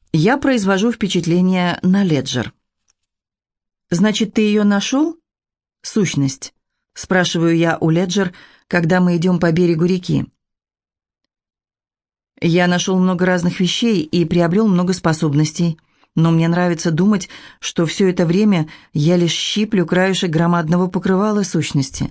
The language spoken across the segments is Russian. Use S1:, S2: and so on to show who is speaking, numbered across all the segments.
S1: Я произвожу впечатление на Леджер. «Значит, ты ее нашел?» «Сущность», — спрашиваю я у Леджер, когда мы идем по берегу реки. «Я нашел много разных вещей и приобрел много способностей, но мне нравится думать, что все это время я лишь щиплю краешек громадного покрывала сущности».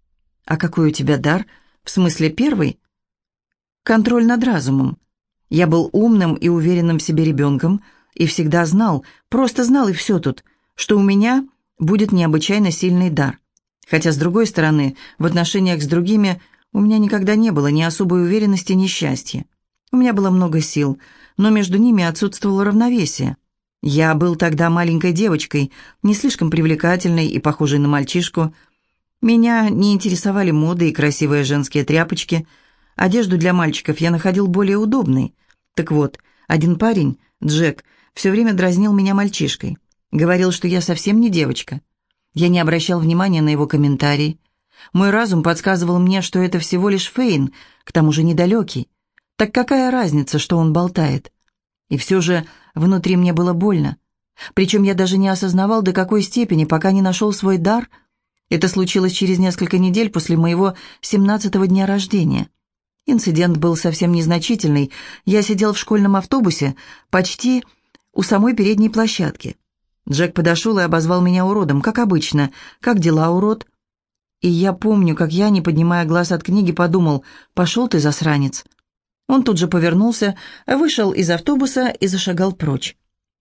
S1: «А какой у тебя дар? В смысле, первый?» «Контроль над разумом. Я был умным и уверенным в себе ребенком и всегда знал, просто знал и все тут, что у меня будет необычайно сильный дар. Хотя, с другой стороны, в отношениях с другими у меня никогда не было ни особой уверенности, ни счастья. У меня было много сил, но между ними отсутствовало равновесие. Я был тогда маленькой девочкой, не слишком привлекательной и похожей на мальчишку. Меня не интересовали моды и красивые женские тряпочки. Одежду для мальчиков я находил более удобной. Так вот, один парень, Джек, все время дразнил меня мальчишкой. Говорил, что я совсем не девочка. Я не обращал внимания на его комментарии. Мой разум подсказывал мне, что это всего лишь Фейн, к тому же недалекий. Так какая разница, что он болтает? И все же внутри мне было больно. Причем я даже не осознавал, до какой степени, пока не нашел свой дар. Это случилось через несколько недель после моего 17-го дня рождения. Инцидент был совсем незначительный. Я сидел в школьном автобусе почти у самой передней площадки. Джек подошел и обозвал меня уродом, как обычно. «Как дела, урод?» И я помню, как я, не поднимая глаз от книги, подумал: «Пошел ты, засранец». Он тут же повернулся, вышел из автобуса и зашагал прочь.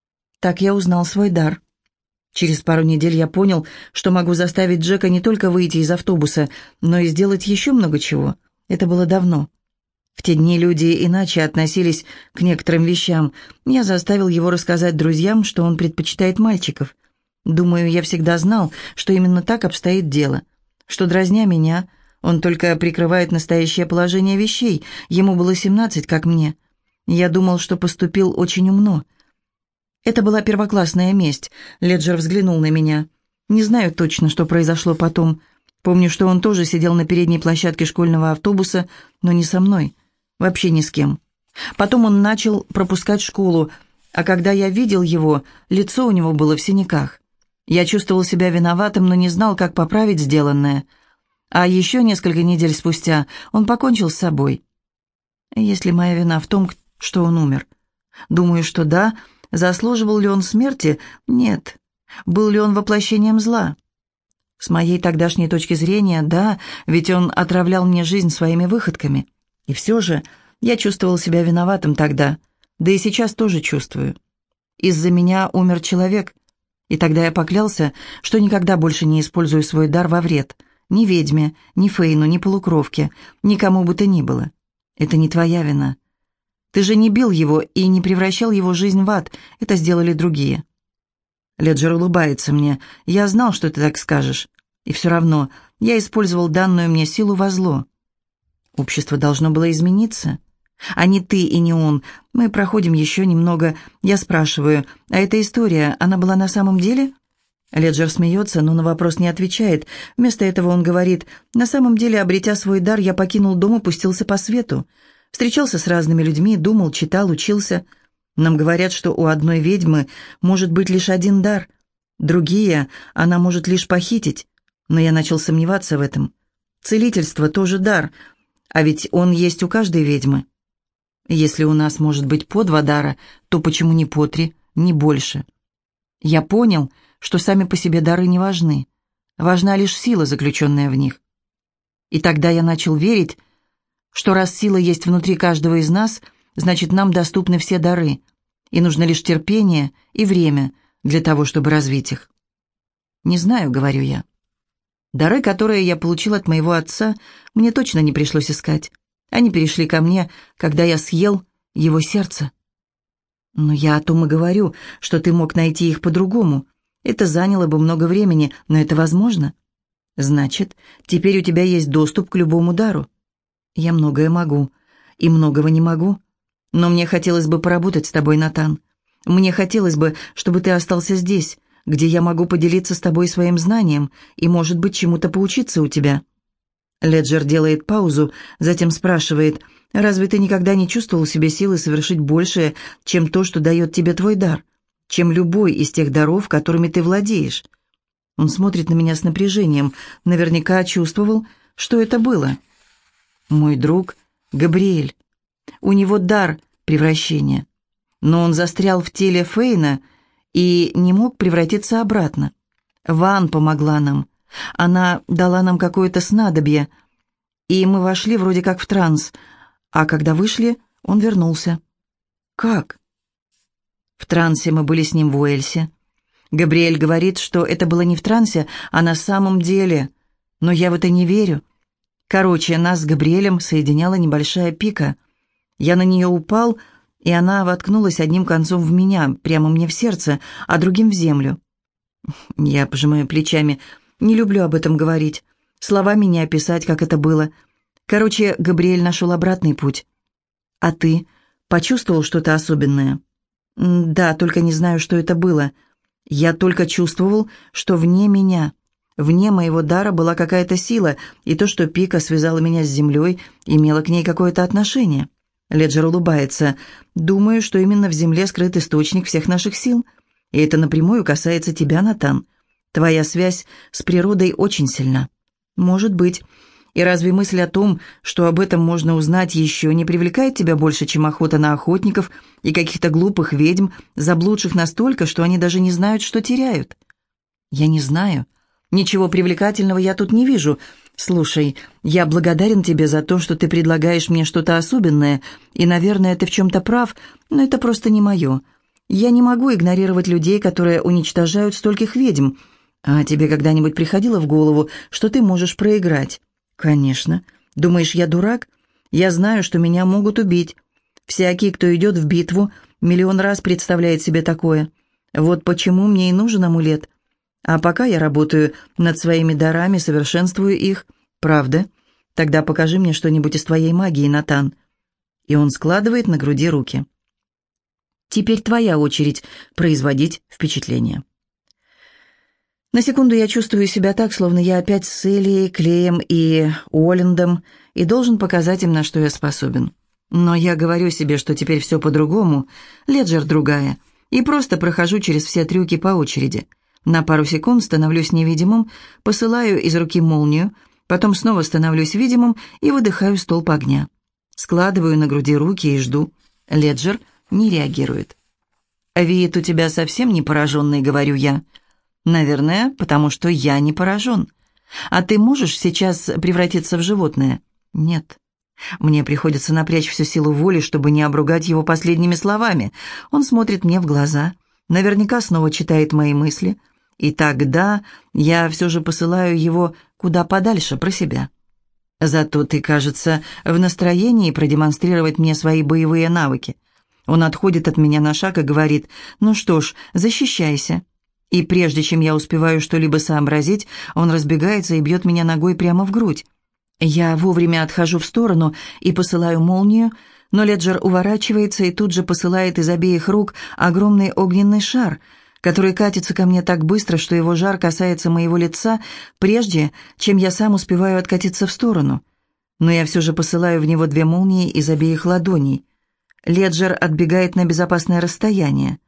S1: Так я узнал свой дар. Через пару недель я понял, что могу заставить Джека не только выйти из автобуса, но и сделать еще много чего. Это было давно. В те дни люди иначе относились к некоторым вещам. Я заставил его рассказать друзьям, что он предпочитает мальчиков. Думаю, я всегда знал, что именно так обстоит дело. Что, дразня меня, он только прикрывает настоящее положение вещей. Ему было 17, как мне. Я думал, что поступил очень умно. Это была первоклассная месть. Леджер взглянул на меня. Не знаю точно, что произошло потом. Помню, что он тоже сидел на передней площадке школьного автобуса, но не со мной. Вообще ни с кем. Потом он начал пропускать школу, а когда я видел его, лицо у него было в синяках. Я чувствовал себя виноватым, но не знал, как поправить сделанное. А еще несколько недель спустя он покончил с собой. Есть ли моя вина в том, что он умер? Думаю, что да. Заслуживал ли он смерти? Нет. Был ли он воплощением зла? С моей тогдашней точки зрения, да, ведь он отравлял мне жизнь своими выходками. И все же я чувствовал себя виноватым тогда, да и сейчас тоже чувствую. Из-за меня умер человек, и тогда я поклялся, что никогда больше не использую свой дар во вред. Ни ведьме, ни Фейну, ни полукровке, никому бы то ни было. Это не твоя вина. Ты же не бил его и не превращал его жизнь в ад, это сделали другие. Леджер улыбается мне. Я знал, что ты так скажешь. И все равно я использовал данную мне силу во зло. Общество должно было измениться. А не ты и не он. Мы проходим еще немного. Я спрашиваю, а эта история, она была на самом деле? Леджер смеется, но на вопрос не отвечает. Вместо этого он говорит: на самом деле, обретя свой дар, я покинул дом и пустился по свету. Встречался с разными людьми, думал, читал, учился. Нам говорят, что у одной ведьмы может быть лишь один дар. Другие она может лишь похитить. Но я начал сомневаться в этом. Целительство тоже дар, а ведь он есть у каждой ведьмы. Если у нас может быть по 2 дара, то почему не по 3, не больше? Я понял, что сами по себе дары не важны. Важна лишь сила, заключенная в них. И тогда я начал верить, что раз сила есть внутри каждого из нас, значит, нам доступны все дары, и нужно лишь терпение и время для того, чтобы развить их. «Не знаю», — говорю я. Дары, которые я получил от моего отца, мне точно не пришлось искать. Они перешли ко мне, когда я съел его сердце. Но я о том и говорю, что ты мог найти их по-другому. Это заняло бы много времени, но это возможно. Значит, теперь у тебя есть доступ к любому дару. Я многое могу и многого не могу. Но мне хотелось бы поработать с тобой, Натан. Мне хотелось бы, чтобы ты остался здесь, где я могу поделиться с тобой своим знанием и, может быть, чему-то поучиться у тебя». Леджер делает паузу, затем спрашивает: Разве ты никогда не чувствовал в себе силы совершить большее, чем то, что дает тебе твой дар, чем любой из тех даров, которыми ты владеешь?» Он смотрит на меня с напряжением. Наверняка чувствовал, что это было. «Мой друг Габриэль. У него дар превращения. Но он застрял в теле Фейна и не мог превратиться обратно. Ван помогла нам. Она дала нам какое-то снадобье, и мы вошли вроде как в транс. А когда вышли, он вернулся». «Как?» «В трансе мы были с ним в Уэльсе. Габриэль говорит, что это было не в трансе, а на самом деле. Но я в это не верю. Короче, нас с Габриэлем соединяла небольшая пика. Я на нее упал, и она воткнулась одним концом в меня, прямо мне в сердце, а другим в землю». Я пожимаю плечами. Не люблю об этом говорить. Словами не описать, как это было. Короче, Габриэль нашел обратный путь. «А ты почувствовал что-то особенное?» «Да, только не знаю, что это было. Я только чувствовал, что вне меня, вне моего дара была какая-то сила, и то, что пика связала меня с землей, имело к ней какое-то отношение». Леджер улыбается. «Думаю, что именно в земле скрыт источник всех наших сил. И это напрямую касается тебя, Натан. Твоя связь с природой очень сильна». «Может быть. И разве мысль о том, что об этом можно узнать еще, не привлекает тебя больше, чем охота на охотников и каких-то глупых ведьм, заблудших настолько, что они даже не знают, что теряют?» «Я не знаю. Ничего привлекательного я тут не вижу. Слушай, я благодарен тебе за то, что ты предлагаешь мне что-то особенное, и, наверное, ты в чем-то прав, но это просто не мое. Я не могу игнорировать людей, которые уничтожают стольких ведьм. А тебе когда-нибудь приходило в голову, что ты можешь проиграть?» «Конечно. Думаешь, я дурак? Я знаю, что меня могут убить. Всякий, кто идет в битву, миллион раз представляет себе такое. Вот почему мне и нужен амулет. А пока я работаю над своими дарами, совершенствую их. Правда? Тогда покажи мне что-нибудь из твоей магии, Натан». И он складывает на груди руки. «Теперь твоя очередь производить впечатление». На секунду я чувствую себя так, словно я опять с Элией, Клеем и Уоллендом и должен показать им, на что я способен. Но я говорю себе, что теперь все по-другому, Леджер другая, и просто прохожу через все трюки по очереди. На пару секунд становлюсь невидимым, посылаю из руки молнию, потом снова становлюсь видимым и выдыхаю столб огня. Складываю на груди руки и жду. Леджер не реагирует. «Вид у тебя совсем не пораженный», — говорю я. «Наверное, потому что я не поражен. А ты можешь сейчас превратиться в животное?» «Нет». Мне приходится напрячь всю силу воли, чтобы не обругать его последними словами. Он смотрит мне в глаза, наверняка снова читает мои мысли. И тогда я все же посылаю его куда подальше про себя. «Зато ты, кажется, в настроении продемонстрировать мне свои боевые навыки». Он отходит от меня на шаг и говорит: «Ну что ж, защищайся». И прежде чем я успеваю что-либо сообразить, он разбегается и бьет меня ногой прямо в грудь. Я вовремя отхожу в сторону и посылаю молнию, но Леджер уворачивается и тут же посылает из обеих рук огромный огненный шар, который катится ко мне так быстро, что его жар касается моего лица, прежде чем я сам успеваю откатиться в сторону. Но я все же посылаю в него 2 молнии из обеих ладоней. Леджер отбегает на безопасное расстояние.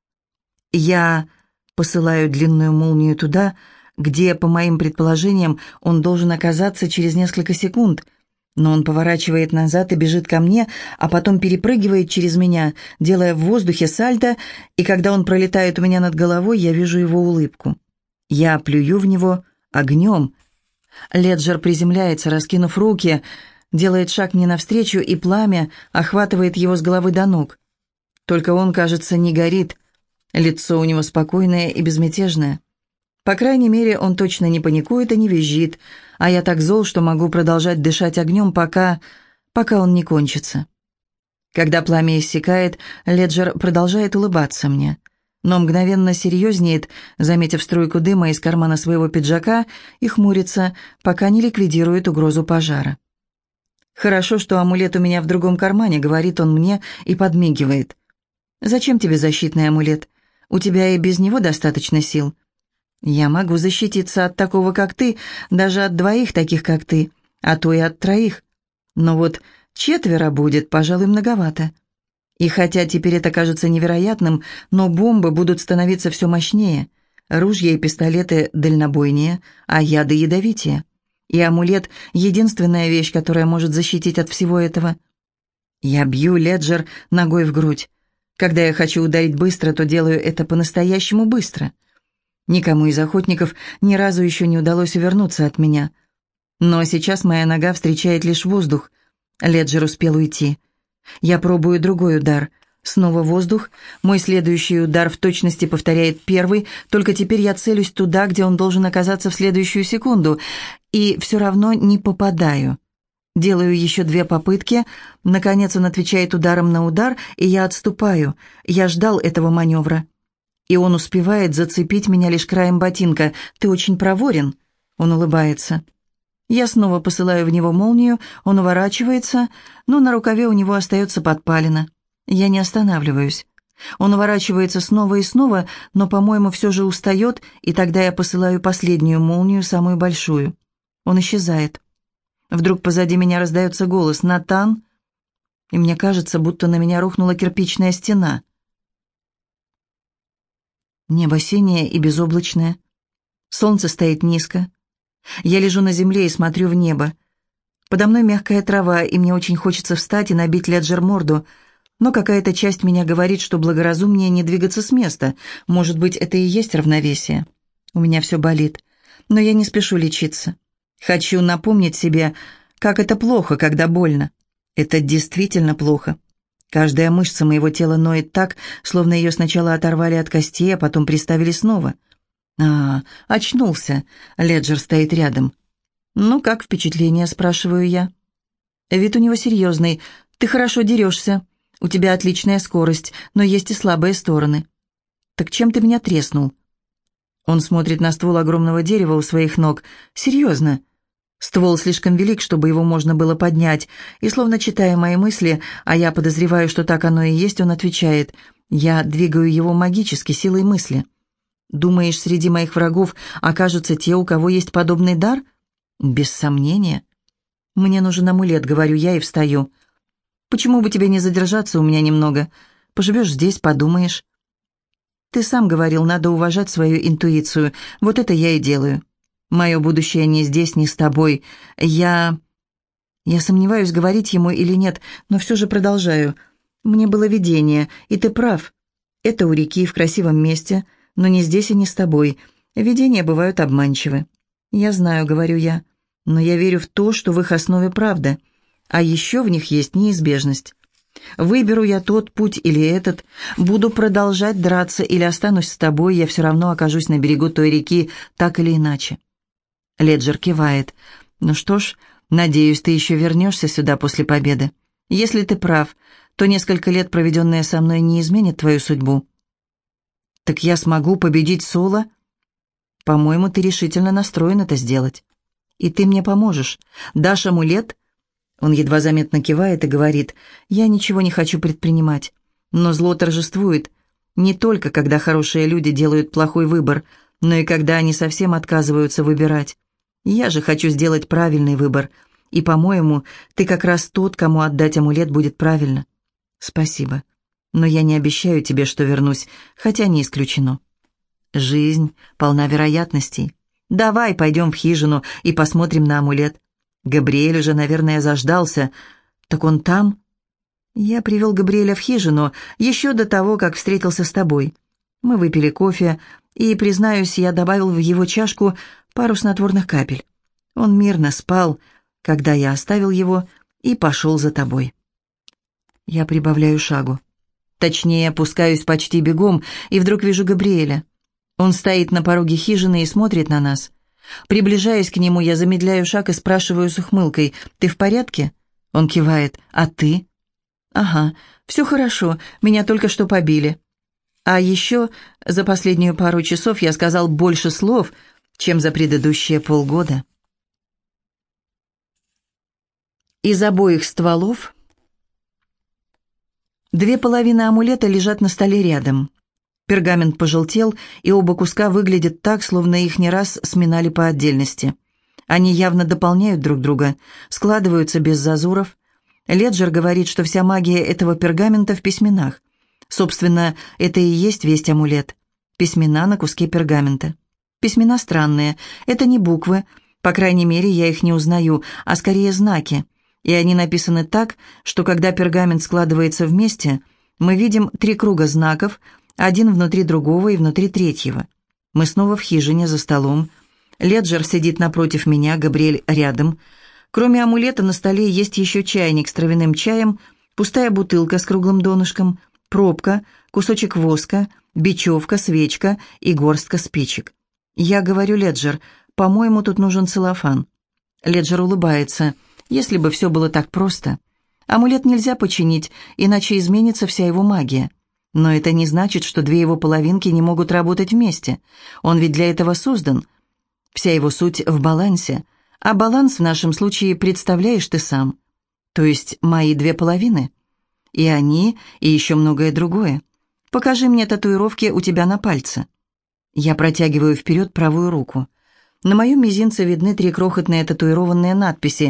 S1: Я посылаю длинную молнию туда, где, по моим предположениям, он должен оказаться через несколько секунд. Но он поворачивает назад и бежит ко мне, а потом перепрыгивает через меня, делая в воздухе сальто, и когда он пролетает у меня над головой, я вижу его улыбку. Я плюю в него огнем. Леджер приземляется, раскинув руки, делает шаг мне навстречу, и пламя охватывает его с головы до ног. Только он, кажется, не горит. Лицо у него спокойное и безмятежное. По крайней мере, он точно не паникует и не визжит, а я так зол, что могу продолжать дышать огнем, пока он не кончится. Когда пламя иссякает, Леджер продолжает улыбаться мне, но мгновенно серьезнеет, заметив струйку дыма из кармана своего пиджака, и хмурится, пока не ликвидирует угрозу пожара. «Хорошо, что амулет у меня в другом кармане», — говорит он мне и подмигивает. «Зачем тебе защитный амулет? У тебя и без него достаточно сил». «Я могу защититься от такого, как ты, даже от 2 таких, как ты, а то и от 3. Но вот 4 будет, пожалуй, многовато. И хотя теперь это кажется невероятным, но бомбы будут становиться все мощнее, ружья и пистолеты дальнобойнее, а яды ядовитее. И амулет — единственная вещь, которая может защитить от всего этого. Я бью Леджер ногой в грудь. Когда я хочу ударить быстро, то делаю это по-настоящему быстро. Никому из охотников ни разу еще не удалось увернуться от меня. Но сейчас моя нога встречает лишь воздух. Леджер успел уйти. Я пробую другой удар. Снова воздух. Мой следующий удар в точности повторяет первый, только теперь я целюсь туда, где он должен оказаться в следующую секунду, и все равно не попадаю. Делаю еще 2 попытки. Наконец он отвечает ударом на удар, и я отступаю. Я ждал этого маневра. И он успевает зацепить меня лишь краем ботинка. «Ты очень проворен». Он улыбается. Я снова посылаю в него молнию, он уворачивается, но на рукаве у него остается подпалина. Я не останавливаюсь. Он уворачивается снова и снова, но, по-моему, все же устает, и тогда я посылаю последнюю молнию, самую большую. Он исчезает. Вдруг позади меня раздается голос «Натан», и мне кажется, будто на меня рухнула кирпичная стена. Небо синее и безоблачное. Солнце стоит низко. Я лежу на земле и смотрю в небо. Подо мной мягкая трава, и мне очень хочется встать и набить Леджер морду, но какая-то часть меня говорит, что благоразумнее не двигаться с места. Может быть, это и есть равновесие. У меня все болит, но я не спешу лечиться. Хочу напомнить себе, как это плохо, когда больно. Это действительно плохо. Каждая мышца моего тела ноет так, словно ее сначала оторвали от костей, а потом приставили снова. Очнулся. Леджер стоит рядом. «Ну, как впечатление?» – спрашиваю я. Вид у него серьезный. «Ты хорошо дерешься. У тебя отличная скорость, но есть и слабые стороны». «Так чем ты меня треснул?» Он смотрит на ствол огромного дерева у своих ног. «Серьезно?» Ствол слишком велик, чтобы его можно было поднять, и, словно читая мои мысли, а я подозреваю, что так оно и есть, он отвечает: «Я двигаю его магически, силой мысли». «Думаешь, среди моих врагов окажутся те, у кого есть подобный дар?» «Без сомнения». «Мне нужен амулет», — говорю я и встаю. «Почему бы тебе не задержаться у меня немного? Поживешь здесь, подумаешь». «Ты сам говорил, надо уважать свою интуицию. Вот это я и делаю. Мое будущее не здесь, не с тобой. Я сомневаюсь, говорить ему или нет, но все же продолжаю. Мне было видение, и ты прав. Это у реки, в красивом месте, но не здесь и не с тобой. Видения бывают обманчивы». «Я знаю», — говорю я, — «но я верю в то, что в их основе правда. А еще в них есть неизбежность. Выберу я тот путь или этот, буду продолжать драться или останусь с тобой, я все равно окажусь на берегу той реки, так или иначе». Леджер кивает. «Ну что ж, надеюсь, ты еще вернешься сюда после победы. Если ты прав, то несколько лет, проведенные со мной, не изменят твою судьбу». «Так я смогу победить Соло?» «По-моему, ты решительно настроен это сделать. И ты мне поможешь. Дашь амулет?» Он едва заметно кивает и говорит: «Я ничего не хочу предпринимать. Но зло торжествует не только, когда хорошие люди делают плохой выбор, но и когда они совсем отказываются выбирать. Я же хочу сделать правильный выбор, и, по-моему, ты как раз тот, кому отдать амулет будет правильно». «Спасибо. Но я не обещаю тебе, что вернусь, хотя не исключено. Жизнь полна вероятностей. Давай пойдем в хижину и посмотрим на амулет. Габриэль уже, наверное, заждался. Так он там?» Я привел Габриэля в хижину еще до того, как встретился с тобой. Мы выпили кофе, и, признаюсь, я добавил в его чашку пару снотворных капель. Он мирно спал, когда я оставил его и пошел за тобой. Я прибавляю шагу. Точнее, опускаюсь почти бегом, и вдруг вижу Габриэля. Он стоит на пороге хижины и смотрит на нас. Приближаясь к нему, я замедляю шаг и спрашиваю с ухмылкой: «Ты в порядке?» Он кивает. «А ты?» «Ага, все хорошо, меня только что побили. А еще за последнюю пару часов я сказал больше слов, чем за предыдущие полгода». Из обоих стволов 2 половины амулета лежат на столе рядом. Пергамент пожелтел, и оба куска выглядят так, словно их не раз сминали по отдельности. Они явно дополняют друг друга, складываются без зазоров. Леджер говорит, что вся магия этого пергамента в письменах. Собственно, это и есть весть-амулет. Письмена на куске пергамента. Письмена странные. Это не буквы. По крайней мере, я их не узнаю, а скорее знаки. И они написаны так, что когда пергамент складывается вместе, мы видим 3 круга знаков, один внутри другого и внутри третьего. Мы снова в хижине за столом. Леджер сидит напротив меня, Габриэль рядом. Кроме амулета на столе есть еще чайник с травяным чаем, пустая бутылка с круглым донышком, пробка, кусочек воска, бечевка, свечка и горстка спичек. Я говорю: «Леджер, по-моему, тут нужен целлофан». Леджер улыбается. Если бы все было так просто. Амулет нельзя починить, иначе изменится вся его магия. Но это не значит, что 2 его половинки не могут работать вместе. Он ведь для этого создан. Вся его суть в балансе. А баланс в нашем случае представляешь ты сам. То есть мои 2 половины. И они, и еще многое другое. Покажи мне татуировки у тебя на пальце. Я протягиваю вперед правую руку. На моем мизинце видны 3 крохотные татуированные надписи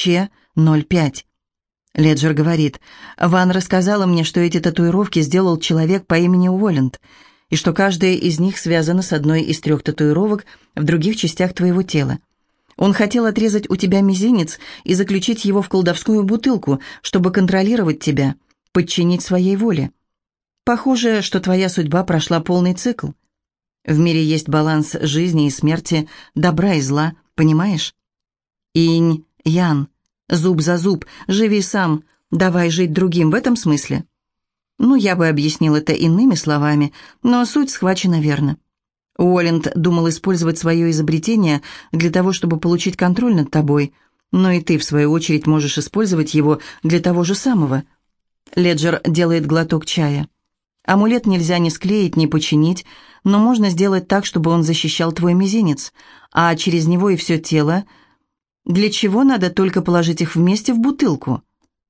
S1: Ч-05. Леджер говорит: «Ван рассказала мне, что эти татуировки сделал человек по имени Уолланд, и что каждая из них связана с одной из 3 татуировок в других частях твоего тела. Он хотел отрезать у тебя мизинец и заключить его в колдовскую бутылку, чтобы контролировать тебя, подчинить своей воле. Похоже, что твоя судьба прошла полный цикл. В мире есть баланс жизни и смерти, добра и зла, понимаешь? Инь, ян, зуб за зуб, живи сам, давай жить другим, в этом смысле». Ну, я бы объяснил это иными словами, но суть схвачена верно. Уолланд думал использовать свое изобретение для того, чтобы получить контроль над тобой, но и ты, в свою очередь, можешь использовать его для того же самого. Леджер делает глоток чая. Амулет нельзя ни склеить, ни починить, но можно сделать так, чтобы он защищал твой мизинец, а через него и все тело. Для чего надо только положить их вместе в бутылку?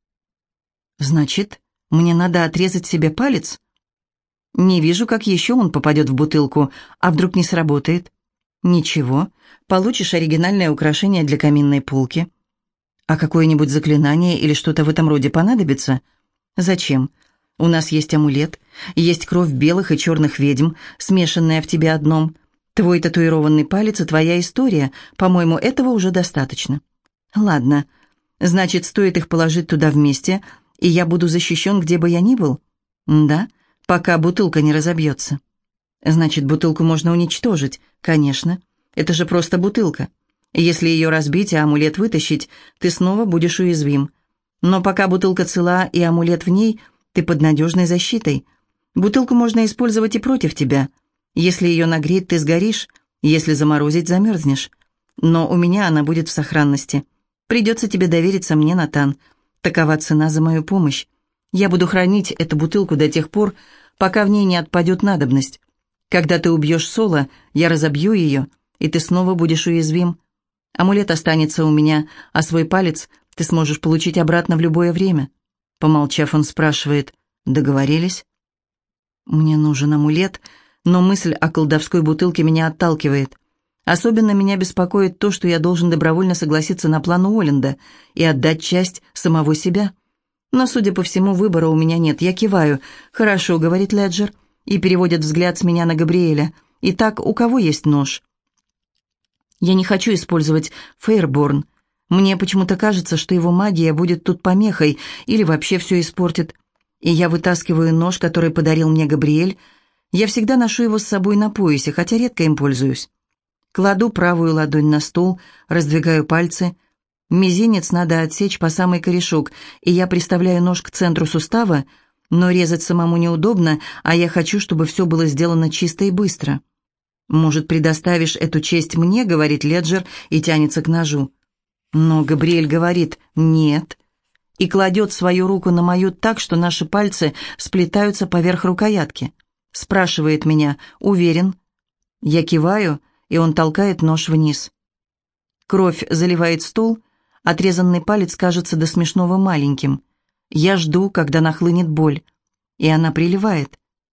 S1: Значит, мне надо отрезать себе палец? Не вижу, как еще он попадет в бутылку, а вдруг не сработает. Ничего, получишь оригинальное украшение для каминной полки. А какое-нибудь заклинание или что-то в этом роде понадобится? Зачем? У нас есть амулет, есть кровь белых и черных ведьм, смешанная в тебе одном. Твой татуированный палец и твоя история, по-моему, этого уже достаточно. Ладно, значит, стоит их положить туда вместе, и я буду защищен, где бы я ни был? Да, пока бутылка не разобьется. Значит, бутылку можно уничтожить? Конечно, это же просто бутылка. Если ее разбить, а амулет вытащить, ты снова будешь уязвим. Но пока бутылка цела и амулет в ней, ты под надежной защитой. Бутылку можно использовать и против тебя. Если ее нагреть, ты сгоришь, если заморозить, замерзнешь. Но у меня она будет в сохранности. Придется тебе довериться мне, Натан. Такова цена за мою помощь. Я буду хранить эту бутылку до тех пор, пока в ней не отпадет надобность. Когда ты убьешь Соло, я разобью ее, и ты снова будешь уязвим. Амулет останется у меня, а свой палец ты сможешь получить обратно в любое время». Помолчав, он спрашивает: «Договорились?» «Мне нужен амулет, но мысль о колдовской бутылке меня отталкивает. Особенно меня беспокоит то, что я должен добровольно согласиться на план Уолленда и отдать часть самого себя. Но, судя по всему, выбора у меня нет. Я киваю. «Хорошо», — говорит Леджер, и переводит взгляд с меня на Габриэля. «Итак, у кого есть нож?» Я не хочу использовать Фейрборн. Мне почему-то кажется, что его магия будет тут помехой или вообще все испортит. И я вытаскиваю нож, который подарил мне Габриэль. Я всегда ношу его с собой на поясе, хотя редко им пользуюсь. Кладу правую ладонь на стол, раздвигаю пальцы. Мизинец надо отсечь по самый корешок, и я приставляю нож к центру сустава, но резать самому неудобно, а я хочу, чтобы все было сделано чисто и быстро. «Может, предоставишь эту честь мне?» — говорит Леджер и тянется к ножу. Но Габриэль говорит «нет» и кладет свою руку на мою так, что наши пальцы сплетаются поверх рукоятки. Спрашивает меня: «Уверен?» Я киваю, и он толкает нож вниз. Кровь заливает стол, отрезанный палец кажется до смешного маленьким. Я жду, когда нахлынет боль, и она приливает.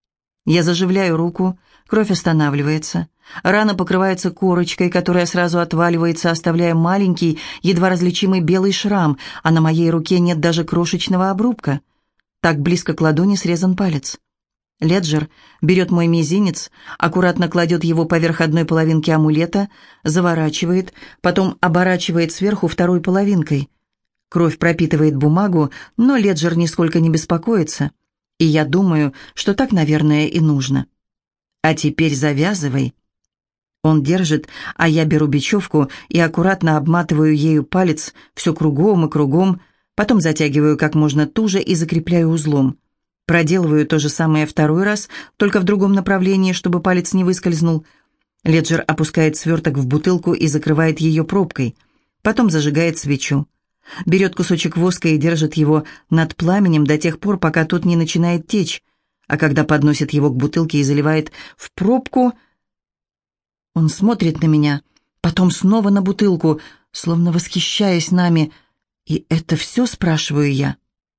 S1: Я заживляю руку, кровь останавливается. Рана покрывается корочкой, которая сразу отваливается, оставляя маленький, едва различимый белый шрам, а на моей руке нет даже крошечного обрубка. Так близко к ладони срезан палец. Леджер берет мой мизинец, аккуратно кладет его поверх одной половинки амулета, заворачивает, потом оборачивает сверху второй половинкой. Кровь пропитывает бумагу, но Леджер нисколько не беспокоится, и я думаю, что так, наверное, и нужно. «А теперь завязывай». Он держит, а я беру бечевку и аккуратно обматываю ею палец все кругом и кругом, потом затягиваю как можно туже и закрепляю узлом. Проделываю то же самое второй раз, только в другом направлении, чтобы палец не выскользнул. Леджер опускает сверток в бутылку и закрывает ее пробкой. Потом зажигает свечу. Берет кусочек воска и держит его над пламенем до тех пор, пока тот не начинает течь. А когда подносит его к бутылке и заливает в пробку, он смотрит на меня, потом снова на бутылку, словно восхищаясь нами. «И это все?» — спрашиваю я.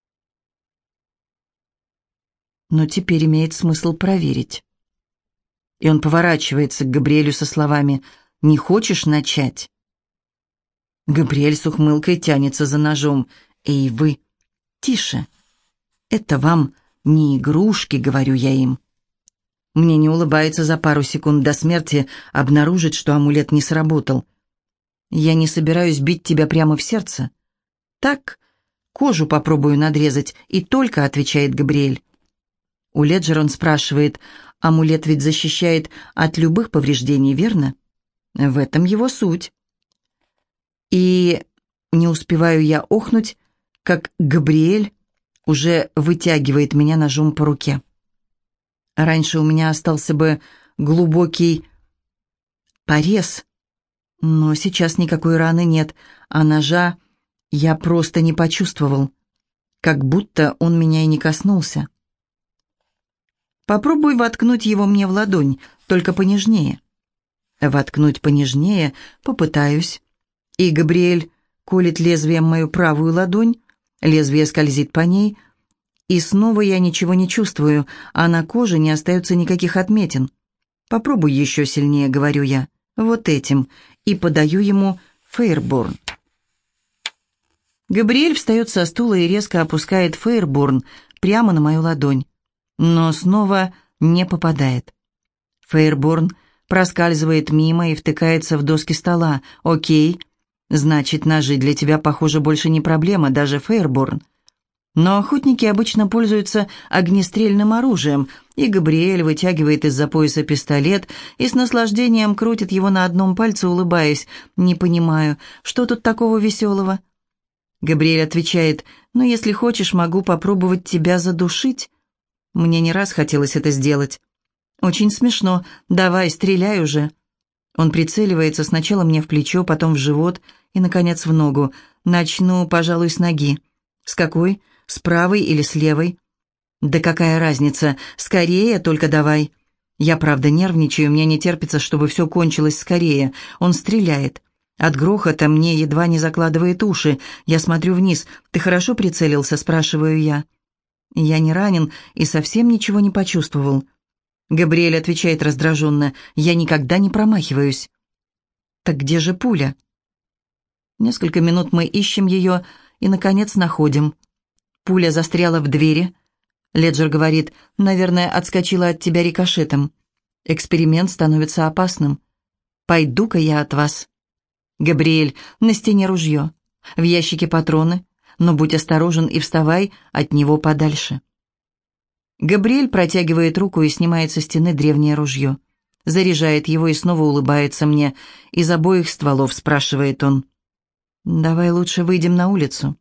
S1: Но теперь имеет смысл проверить. И он поворачивается к Габриэлю со словами: «Не хочешь начать?» Габриэль с ухмылкой тянется за ножом. «Эй, вы, тише! Это вам не игрушки», — говорю я им. Мне не улыбается за пару секунд до смерти обнаружить, что амулет не сработал. «Я не собираюсь бить тебя прямо в сердце. Так, кожу попробую надрезать, и только», — отвечает Габриэль. У Леджера он спрашивает: «Амулет ведь защищает от любых повреждений, верно?» В этом его суть. И не успеваю я охнуть, как Габриэль уже вытягивает меня ножом по руке. Раньше у меня остался бы глубокий порез, но сейчас никакой раны нет, а ножа я просто не почувствовал, как будто он меня и не коснулся. «Попробуй воткнуть его мне в ладонь, только понежнее». Воткнуть понежнее попытаюсь, и Габриэль колет лезвием мою правую ладонь, лезвие скользит по ней, и снова я ничего не чувствую, а на коже не остается никаких отметин. «Попробуй еще сильнее», — говорю я, — «вот этим», и подаю ему фейрборн. Габриэль встает со стула и резко опускает фейрборн прямо на мою ладонь, но снова не попадает. Фейрборн проскальзывает мимо и втыкается в доски стола. «Окей, значит, ножи для тебя, похоже, больше не проблема, даже фейрборн». Но охотники обычно пользуются огнестрельным оружием, и Габриэль вытягивает из-за пояса пистолет и с наслаждением крутит его на одном пальце, улыбаясь. «Не понимаю, что тут такого веселого?» Габриэль отвечает: «Ну, если хочешь, могу попробовать тебя задушить». Мне не раз хотелось это сделать. «Очень смешно. Давай, стреляй уже». Он прицеливается сначала мне в плечо, потом в живот и, наконец, в ногу. «Начну, пожалуй, с ноги». «С какой? С правой или с левой?» «Да какая разница? Скорее, только давай». Я, правда, нервничаю, мне не терпится, чтобы все кончилось скорее. Он стреляет. От грохота мне едва не закладывает уши. Я смотрю вниз. «Ты хорошо прицелился?» – спрашиваю я. Я не ранен и совсем ничего не почувствовал. Габриэль отвечает раздраженно: «Я никогда не промахиваюсь». «Так где же пуля?» Несколько минут мы ищем ее и, наконец, находим. Пуля застряла в двери. Леджер говорит: «Наверное, отскочила от тебя рикошетом. Эксперимент становится опасным. Пойду-ка я от вас». «Габриэль, на стене ружье. В ящике патроны. Но будь осторожен и вставай от него подальше». Габриэль протягивает руку и снимает со стены древнее ружье. Заряжает его и снова улыбается мне. «Из обоих стволов?» – спрашивает он. «Давай лучше выйдем на улицу».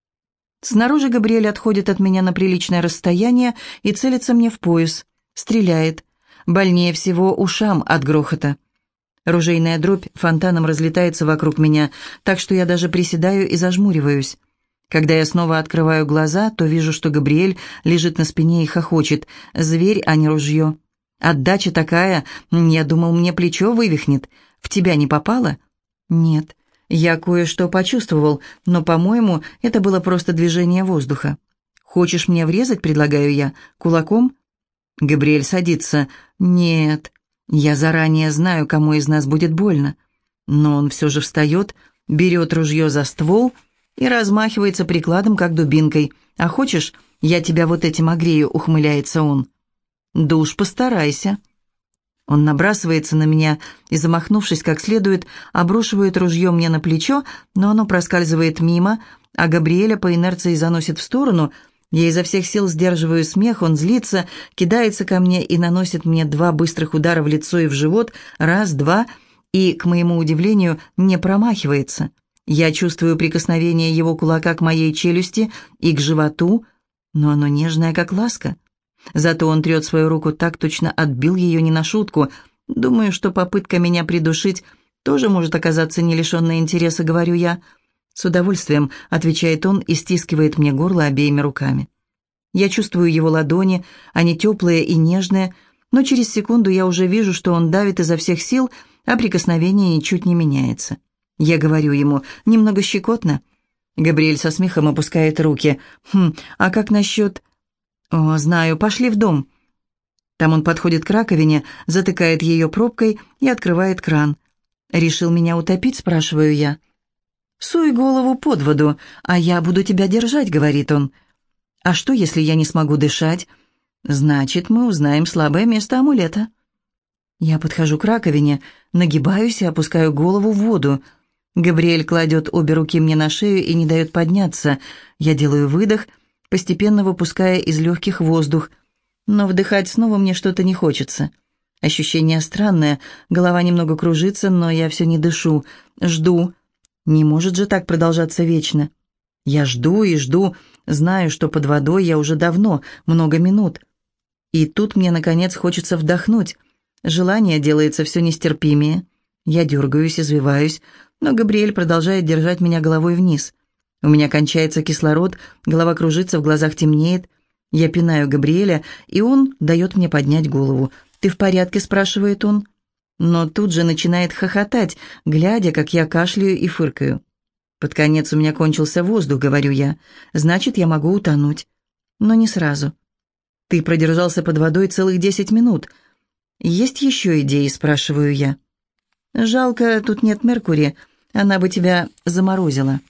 S1: Снаружи Габриэль отходит от меня на приличное расстояние и целится мне в пояс. Стреляет. Больнее всего ушам от грохота. Ружейная дробь фонтаном разлетается вокруг меня, так что я даже приседаю и зажмуриваюсь. Когда я снова открываю глаза, то вижу, что Габриэль лежит на спине и хохочет. Зверь, а не ружье. Отдача такая, я думал, мне плечо вывихнет. В тебя не попало? Нет. Я кое-что почувствовал, но, по-моему, это было просто движение воздуха. «Хочешь мне врезать?» — предлагаю я. «Кулаком?» Габриэль садится. «Нет, я заранее знаю, кому из нас будет больно». Но он все же встает, берет ружье за ствол и размахивается прикладом, как дубинкой. «А хочешь, я тебя вот этим огрею?» — ухмыляется он. «Да уж постарайся». Он набрасывается на меня и, замахнувшись как следует, обрушивает ружье мне на плечо, но оно проскальзывает мимо, а Габриэля по инерции заносит в сторону. Я изо всех сил сдерживаю смех, он злится, кидается ко мне и наносит мне 2 быстрых удара в лицо и в живот, раз, два, и, к моему удивлению, не промахивается. Я чувствую прикосновение его кулака к моей челюсти и к животу, но оно нежное, как ласка. Зато он трет свою руку так, точно отбил ее не на шутку. Думаю, что попытка меня придушить тоже может оказаться не лишенной интереса, говорю я. «С удовольствием», — отвечает он и стискивает мне горло обеими руками. Я чувствую его ладони, они теплые и нежные, но через секунду я уже вижу, что он давит изо всех сил, а прикосновение ничуть не меняется. Я говорю ему: «Немного щекотно». Габриэль со смехом опускает руки. А как насчет...» «О, знаю, пошли в дом». Там он подходит к раковине, затыкает ее пробкой и открывает кран. «Решил меня утопить?» – спрашиваю я. «Суй голову под воду, а я буду тебя держать», – говорит он. «А что, если я не смогу дышать?» «Значит, мы узнаем слабое место амулета». Я подхожу к раковине, нагибаюсь и опускаю голову в воду. Габриэль кладет обе руки мне на шею и не дает подняться. Я делаю выдох, постепенно выпуская из легких воздух. Но вдыхать снова мне что-то не хочется. Ощущение странное, голова немного кружится, но я все не дышу. Жду. Не может же так продолжаться вечно. Я жду и жду, знаю, что под водой я уже давно, много минут. И тут мне, наконец, хочется вдохнуть. Желание делается все нестерпимее. Я дергаюсь, извиваюсь, но Габриэль продолжает держать меня головой вниз. У меня кончается кислород, голова кружится, в глазах темнеет. Я пинаю Габриэля, и он дает мне поднять голову. «Ты в порядке?» – спрашивает он. Но тут же начинает хохотать, глядя, как я кашляю и фыркаю. «Под конец у меня кончился воздух», — говорю я. «Значит, я могу утонуть». Но не сразу. «Ты продержался под водой целых 10 минут. Есть еще идеи?» — спрашиваю я. «Жалко, тут нет Меркури. Она бы тебя заморозила».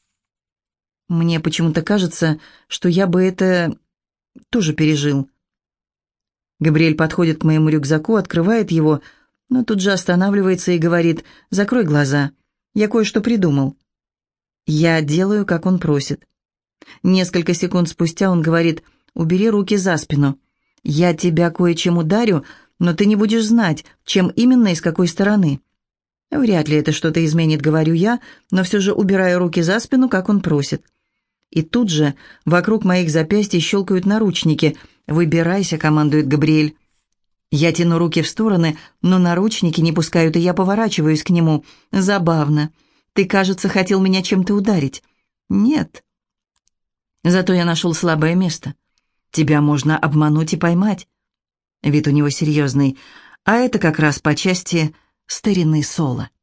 S1: Мне почему-то кажется, что я бы это тоже пережил. Габриэль подходит к моему рюкзаку, открывает его, но тут же останавливается и говорит: «Закрой глаза, я кое-что придумал». Я делаю, как он просит. Несколько секунд спустя он говорит: «Убери руки за спину. Я тебя кое-чем ударю, но ты не будешь знать, чем именно и с какой стороны». «Вряд ли это что-то изменит», — говорю я, но все же убираю руки за спину, как он просит. И тут же вокруг моих запястий щелкают наручники. «Выбирайся», — командует Габриэль. Я тяну руки в стороны, но наручники не пускают, и я поворачиваюсь к нему. «Забавно. Ты, кажется, хотел меня чем-то ударить». «Нет. Зато я нашел слабое место. Тебя можно обмануть и поймать». Вид у него серьезный, а это как раз по части старины Соло.